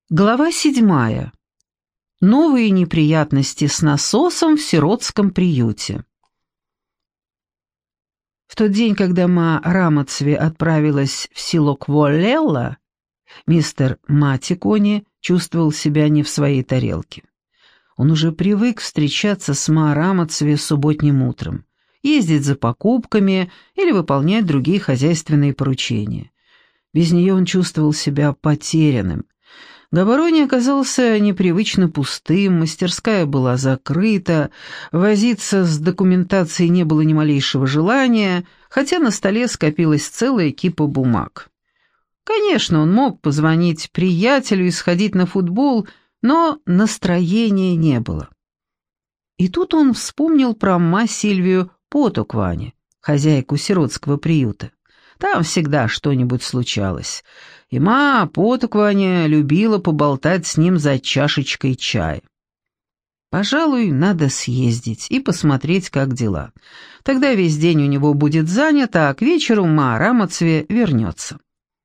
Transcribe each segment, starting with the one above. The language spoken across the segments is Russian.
Глава 7. Новые неприятности с насосом в сиротском приюте. В тот день, когда ма Рамацве отправилась в село Кволелла, мистер Матикони чувствовал себя не в своей тарелке. Он уже привык встречаться с ма Рамацве субботним утром, ездить за покупками или выполнять другие хозяйственные поручения. Без нее он чувствовал себя потерянным. Габорони оказался непривычно пустым, мастерская была закрыта, возиться с документацией не было ни малейшего желания, хотя на столе скопилась целая кипа бумаг. Конечно, он мог позвонить приятелю и сходить на футбол, но настроения не было. И тут он вспомнил про ма Сильвию Потоквани, хозяйку сиротского приюта. Там всегда что-нибудь случалось. И ма Потоквани любила поболтать с ним за чашечкой чая. Пожалуй, надо съездить и посмотреть, как дела. Тогда весь день у него будет занят, а к вечеру ма Рамацве вернется.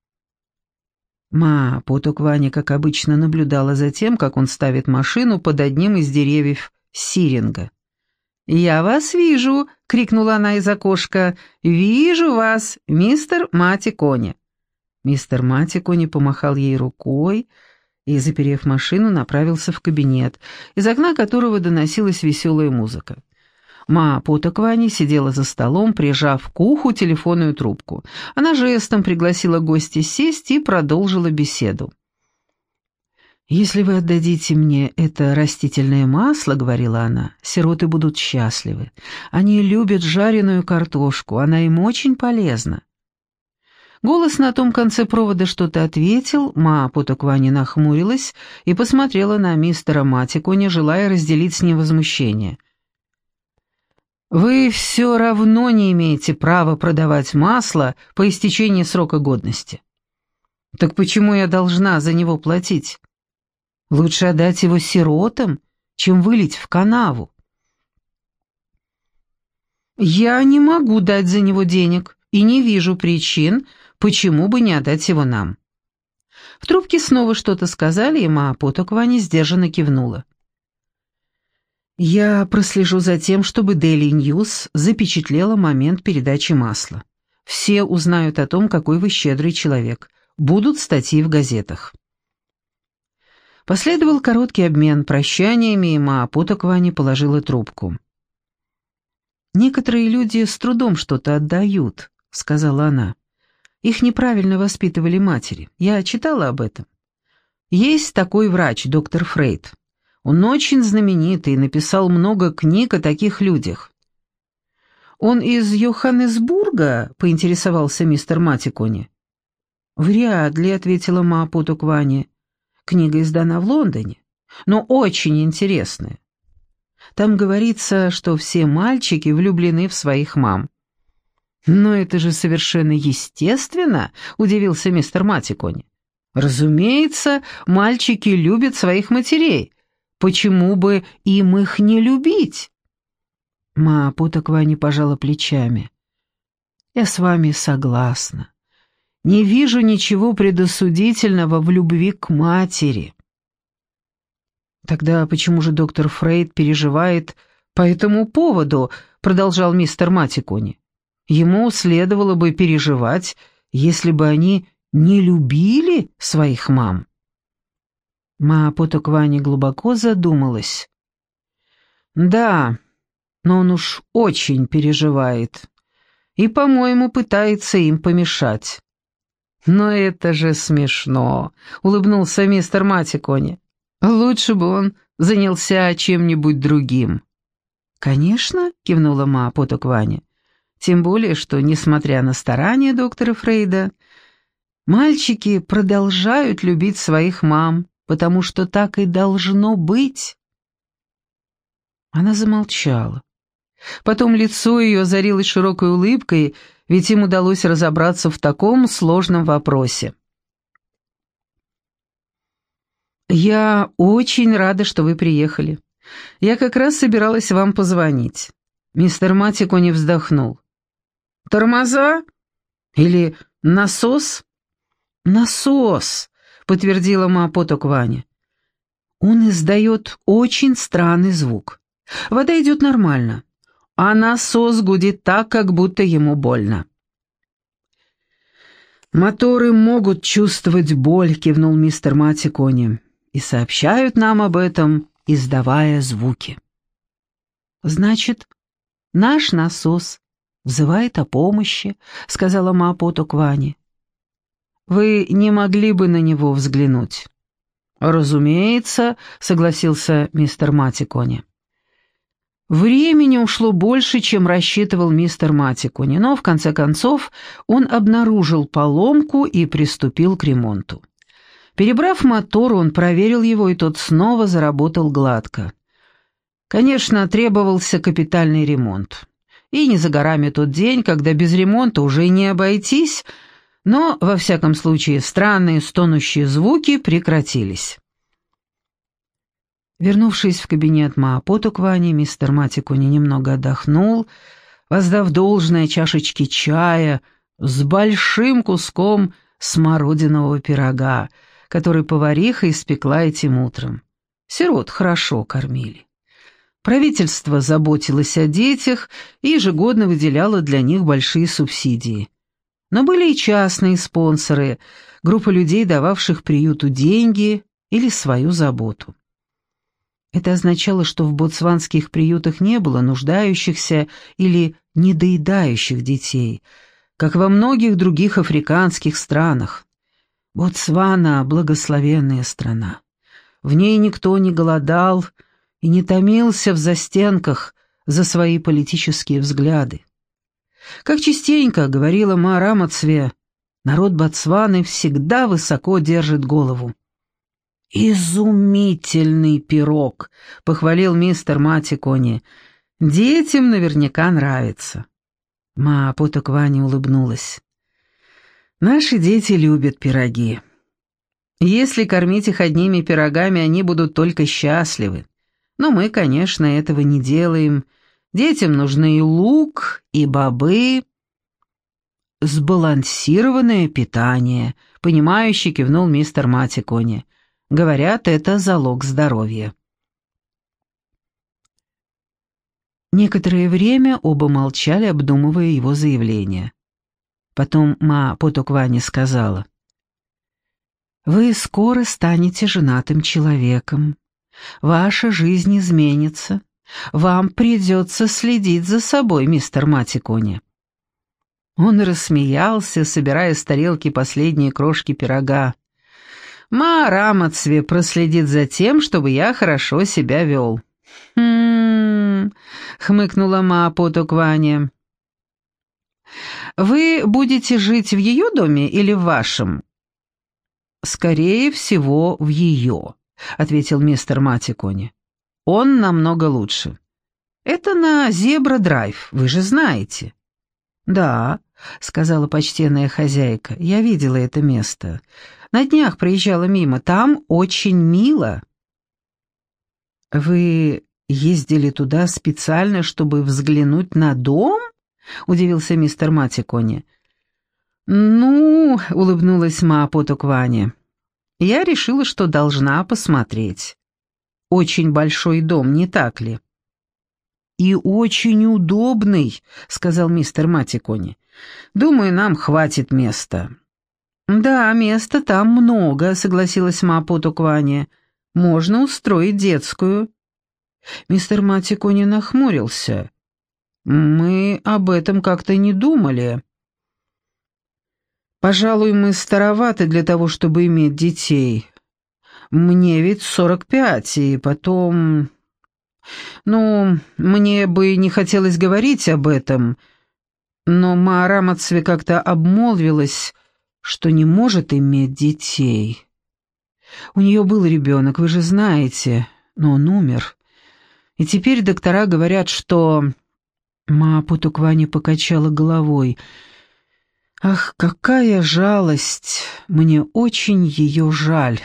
Ма Потоквани, как обычно, наблюдала за тем, как он ставит машину под одним из деревьев сиренга. «Я вас вижу!» — крикнула она из окошка. «Вижу вас, мистер Матикони!» Мистер Матикони помахал ей рукой и, заперев машину, направился в кабинет, из окна которого доносилась веселая музыка. Ма Потоквани сидела за столом, прижав к уху телефонную трубку. Она жестом пригласила гостя сесть и продолжила беседу. «Если вы отдадите мне это растительное масло, — говорила она, — сироты будут счастливы. Они любят жареную картошку, она им очень полезна». Голос на том конце провода что-то ответил, ма Потоквани нахмурилась и посмотрела на мистера Матикони, желая разделить с ним возмущение. «Вы все равно не имеете права продавать масло по истечении срока годности». «Так почему я должна за него платить? Лучше отдать его сиротам, чем вылить в канаву». «Я не могу дать за него денег и не вижу причин, почему бы не отдать его нам». В трубке снова что-то сказали, и ма Потоквани сдержанно кивнула. «Я прослежу за тем, чтобы Daily News запечатлела момент передачи масла. Все узнают о том, какой вы щедрый человек. Будут статьи в газетах». Последовал короткий обмен прощаниями, и ма Потоквани положила трубку. «Некоторые люди с трудом что-то отдают», — сказала она. «Их неправильно воспитывали матери. Я читала об этом. Есть такой врач, доктор Фрейд. Он очень знаменитый и написал много книг о таких людях». «Он из Йоханнесбурга?» — поинтересовался мистер Матикони. «Вряд ли», — ответила ма Потоквани. «Книга издана в Лондоне, но очень интересная. Там говорится, что все мальчики влюблены в своих мам». «Но это же совершенно естественно», — удивился мистер Матикони. «Разумеется, мальчики любят своих матерей. Почему бы им их не любить?» Ма Потоквани пожала плечами. «Я с вами согласна. Не вижу ничего предосудительного в любви к матери». «Тогда почему же доктор Фрейд переживает по этому поводу?» — продолжал мистер Матикони. «Ему следовало бы переживать, если бы они не любили своих мам». Ма Потоквани глубоко задумалась. «Да, но он уж очень переживает и, по-моему, пытается им помешать». «Но это же смешно», — улыбнулся мистер Матикони. «Лучше бы он занялся чем-нибудь другим». «Конечно», — кивнула ма Потоквани. «Тем более, что, несмотря на старания доктора Фрейда, мальчики продолжают любить своих мам, потому что так и должно быть». Она замолчала. Потом лицо ее озарилось широкой улыбкой, ведь им удалось разобраться в таком сложном вопросе. «Я очень рада, что вы приехали. Я как раз собиралась вам позвонить». Мистер Матикони вздохнул. «Тормоза? Или насос?» «Насос», — подтвердила Маапотоквани. «Он издает очень странный звук. Вода идет нормально, а насос гудит так, как будто ему больно». «Моторы могут чувствовать боль», — кивнул мистер Матикони, «и сообщают нам об этом, издавая звуки». «Значит, наш насос взывает о помощи», — сказала Маапотоквани. «Вы не могли бы на него взглянуть?» «Разумеется», — согласился мистер Матикони. Времени ушло больше, чем рассчитывал мистер Матикони, но в конце концов он обнаружил поломку и приступил к ремонту. Перебрав мотор, он проверил его, и тот снова заработал гладко. Конечно, требовался капитальный ремонт. И не за горами тот день, когда без ремонта уже не обойтись, но, во всяком случае, странные стонущие звуки прекратились. Вернувшись в кабинет Маапотоквани, мистер Матикони немного отдохнул, воздав должное чашечке чая с большим куском смородинового пирога, который повариха испекла этим утром. Сирот хорошо кормили. Правительство заботилось о детях и ежегодно выделяло для них большие субсидии. Но были и частные спонсоры, группа людей, дававших приюту деньги или свою заботу. Это означало, что в ботсванских приютах не было нуждающихся или недоедающих детей, как во многих других африканских странах. Ботсвана — благословенная страна. В ней никто не голодал и не томился в застенках за свои политические взгляды. Как частенько говорила Ма Рамацве, народ Ботсваны всегда высоко держит голову. «Изумительный пирог!» — похвалил мистер Матикони. «Детям наверняка нравится». Маапотоквани улыбнулась. «Наши дети любят пироги. Если кормить их одними пирогами, они будут только счастливы. Но мы, конечно, этого не делаем. Детям нужны и лук, и бобы». «Сбалансированное питание», — понимающе кивнул мистер Матикони. «Говорят, это залог здоровья». Некоторое время оба молчали, обдумывая его заявление. Потом Маапотоквани сказала: «Вы скоро станете женатым человеком. Ваша жизнь изменится. Вам придется следить за собой, мистер Матикони». Он рассмеялся, собирая с тарелки последние крошки пирога. «Ма Рамацве проследит за тем, чтобы я хорошо себя вел». Хмыкнула Маапотоквани. «Вы будете жить в ее доме или в вашем?» «Скорее всего, в ее», — ответил мистер Матикони. «Он намного лучше. Это на Зебра-драйв, вы же знаете». «Да», — сказала почтенная хозяйка, — «я видела это место. На днях проезжала мимо, там очень мило». «Вы ездили туда специально, чтобы взглянуть на дом?» — удивился мистер Матикони. «Ну», — улыбнулась Маапотоквани, — «я решила, что должна посмотреть. Очень большой дом, не так ли?» «И очень удобный», — сказал мистер Матикони. «Думаю, нам хватит места». «Да, места там много», — согласилась Маапотоквани. «Можно устроить детскую». Мистер Матикони нахмурился. «Мы об этом как-то не думали». «Пожалуй, мы староваты для того, чтобы иметь детей. Мне ведь 45, и потом... Ну, мне бы не хотелось говорить об этом, но Ма Рамацве как-то обмолвилась, что не может иметь детей. У нее был ребенок, вы же знаете, но он умер. И теперь доктора говорят, что...» Маапотоквани покачала головой. «Ах, какая жалость! Мне очень ее жаль».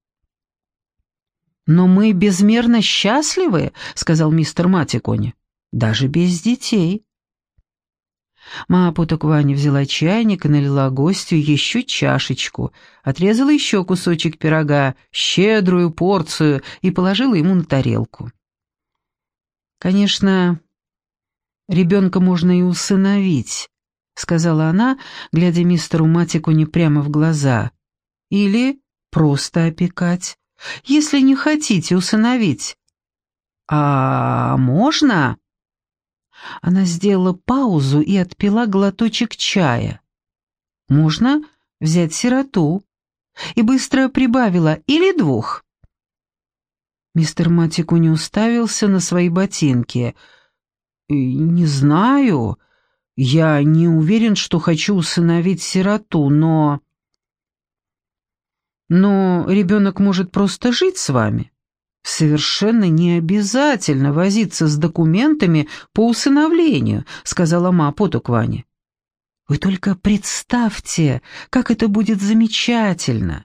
«Но мы безмерно счастливы», — сказал мистер Матикони, — «даже без детей». Ма Потоквани взяла чайник и налила гостю еще чашечку, отрезала еще кусочек пирога, щедрую порцию, и положила ему на тарелку. «Конечно, ребенка можно и усыновить», — сказала она, глядя мистеру Матикони прямо в глаза. «Или просто опекать, если не хотите усыновить». «А можно?» Она сделала паузу и отпила глоточек чая. «Можно взять сироту». И быстро прибавила: «или 2». Мистер Матикони уставился на свои ботинки. «Не знаю. Я не уверен, что хочу усыновить сироту, но...» «Но ребенок может просто жить с вами. Совершенно не обязательно возиться с документами по усыновлению», — сказала ма Потоквани. «Вы только представьте, как это будет замечательно».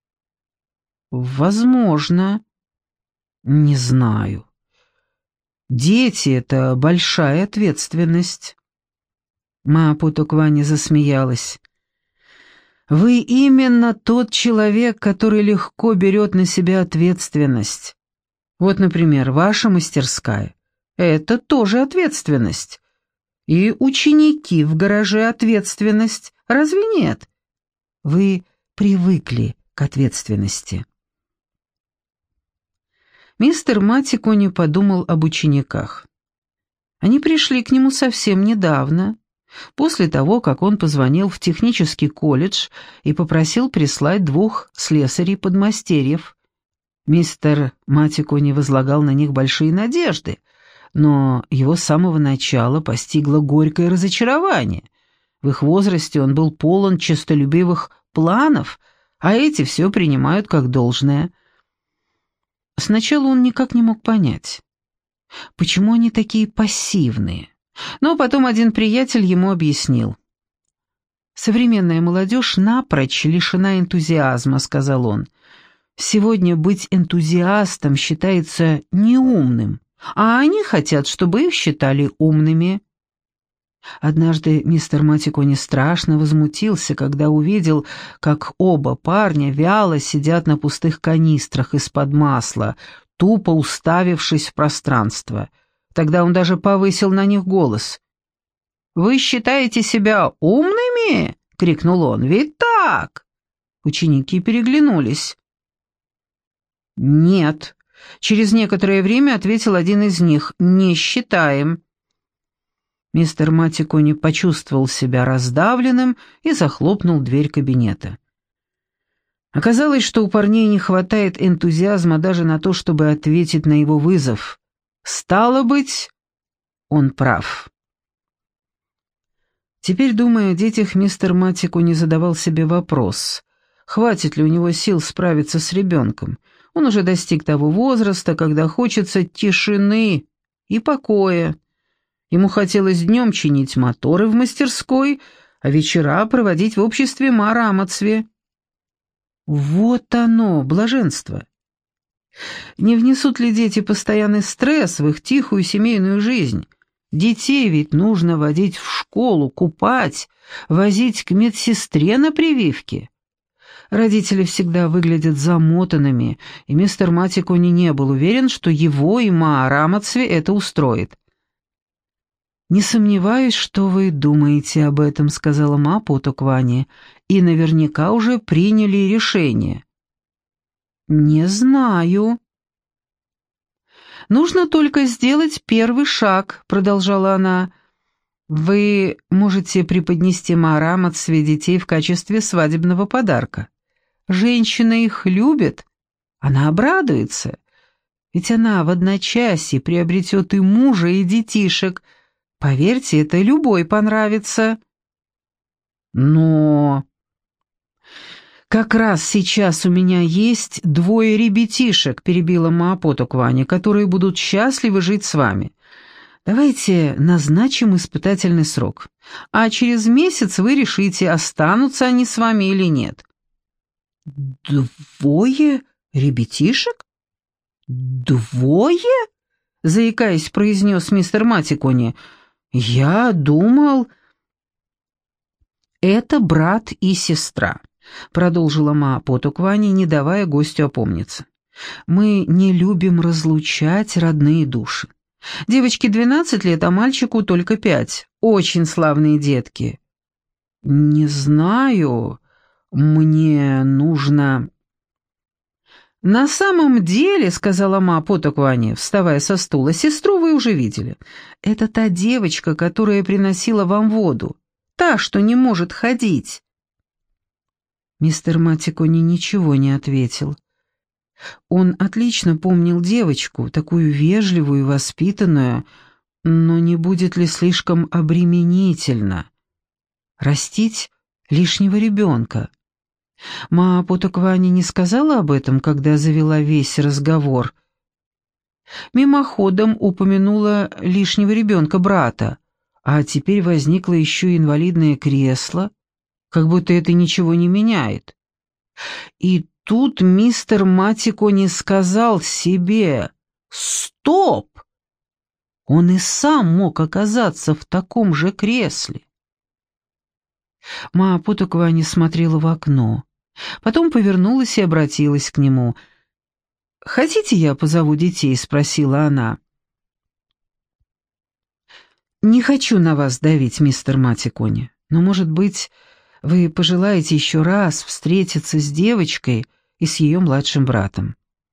«Возможно. Не знаю. Дети — это большая ответственность». Ма Потоквани засмеялась. «Вы именно тот человек, который легко берет на себя ответственность. Вот, например, ваша мастерская — это тоже ответственность. И ученики в гараже — ответственность. Разве нет? Вы привыкли к ответственности». Мистер Матикони подумал об учениках. Они пришли к нему совсем недавно, после того, как он позвонил в технический колледж и попросил прислать 2 слесарей-подмастерьев. Мистер Матикони возлагал на них большие надежды, но его с самого начала постигло горькое разочарование. В их возрасте он был полон честолюбивых планов, а эти все принимают как должное. Сначала он никак не мог понять, почему они такие пассивные, но потом один приятель ему объяснил. «Современная молодежь напрочь лишена энтузиазма», — сказал он. «Сегодня быть энтузиастом считается неумным, а они хотят, чтобы их считали умными». Однажды мистер Матикони страшно возмутился, когда увидел, как оба парня вяло сидят на пустых канистрах из-под масла, тупо уставившись в пространство. Тогда он даже повысил на них голос. «Вы считаете себя умными?» — крикнул он. «Ведь так!» Ученики переглянулись. «Нет», — через некоторое время ответил один из них, — «не считаем». Мистер Матикони почувствовал себя раздавленным и захлопнул дверь кабинета. Оказалось, что у парней не хватает энтузиазма даже на то, чтобы ответить на его вызов. Стало быть, он прав. Теперь, думая о детях, мистер Матикони задавал себе вопрос, хватит ли у него сил справиться с ребенком. Он уже достиг того возраста, когда хочется тишины и покоя. Ему хотелось днем чинить моторы в мастерской, а вечера проводить в обществе ма Рамацве. Вот оно, блаженство. Не внесут ли дети постоянный стресс в их тихую семейную жизнь? Детей ведь нужно водить в школу, купать, возить к медсестре на прививки. Родители всегда выглядят замотанными, и мистер Матикони не был уверен, что его и ма Рамацве это устроит. «Не сомневаюсь, что вы думаете об этом», — сказала ма Потоквани, «и наверняка уже приняли решение». «Не знаю». «Нужно только сделать первый шаг», — продолжала она. «Вы можете преподнести ма Рамацве детей в качестве свадебного подарка. Женщина их любит, она обрадуется, ведь она в одночасье приобретет и мужа, и детишек. Поверьте, это любой понравится». «Но...» «Как раз сейчас у меня есть 2 ребятишек», — перебила ма Потоквани, «которые будут счастливы жить с вами. Давайте назначим испытательный срок, а через месяц вы решите, останутся они с вами или нет». 2 ребятишек? 2? Заикаясь, произнес мистер Матикони. «Я думал...» «Это брат и сестра», — продолжила Ма Потоквани, не давая гостю опомниться. «Мы не любим разлучать родные души. Девочке 12 лет, а мальчику только 5. Очень славные детки». «Не знаю, мне нужно...» «На самом деле, — сказала Ма Потоквани, вставая со стула, — сестру вы уже видели. Это та девочка, которая приносила вам воду, та, что не может ходить». Мистер Матикони ничего не ответил. Он отлично помнил девочку, такую вежливую и воспитанную, но не будет ли слишком обременительно растить лишнего ребенка? Ма Потоквани не сказала об этом, когда завела весь разговор. Мимоходом упомянула лишнего ребенка брата, а теперь возникло еще и инвалидное кресло, как будто это ничего не меняет. И тут мистер Матикони сказал себе: «Стоп! Он и сам мог оказаться в таком же кресле». Ма Потоквани смотрела в окно, потом повернулась и обратилась к нему. «Хотите, я позову детей?» — спросила она. «Не хочу на вас давить, мистер Матикони, но, может быть, вы пожелаете еще раз встретиться с девочкой и с ее младшим братом».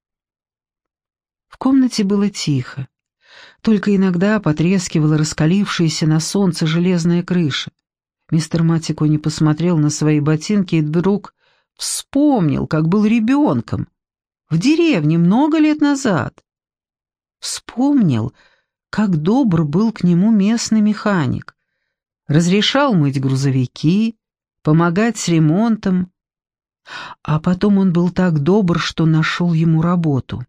В комнате было тихо, только иногда потрескивала раскалившаяся на солнце железная крыша. Мистер Матикони посмотрел на свои ботинки и вдруг вспомнил, как был ребенком в деревне много лет назад. Вспомнил, как добр был к нему местный механик. Разрешал мыть грузовики, помогать с ремонтом. А потом он был так добр, что нашел ему работу.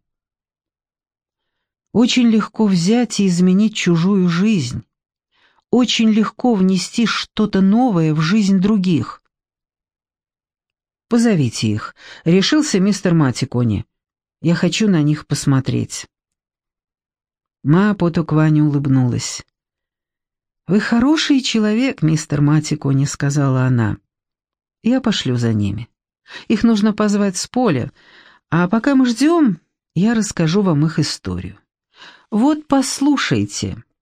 Очень легко взять и изменить чужую жизнь. Очень легко внести что-то новое в жизнь других. «Позовите их», — решился мистер Матикони. «Я хочу на них посмотреть». Ма Потоквани улыбнулась. «Вы хороший человек, мистер Матикони», — сказала она. «Я пошлю за ними. Их нужно позвать с поля, а пока мы ждем, я расскажу вам их историю. Вот послушайте».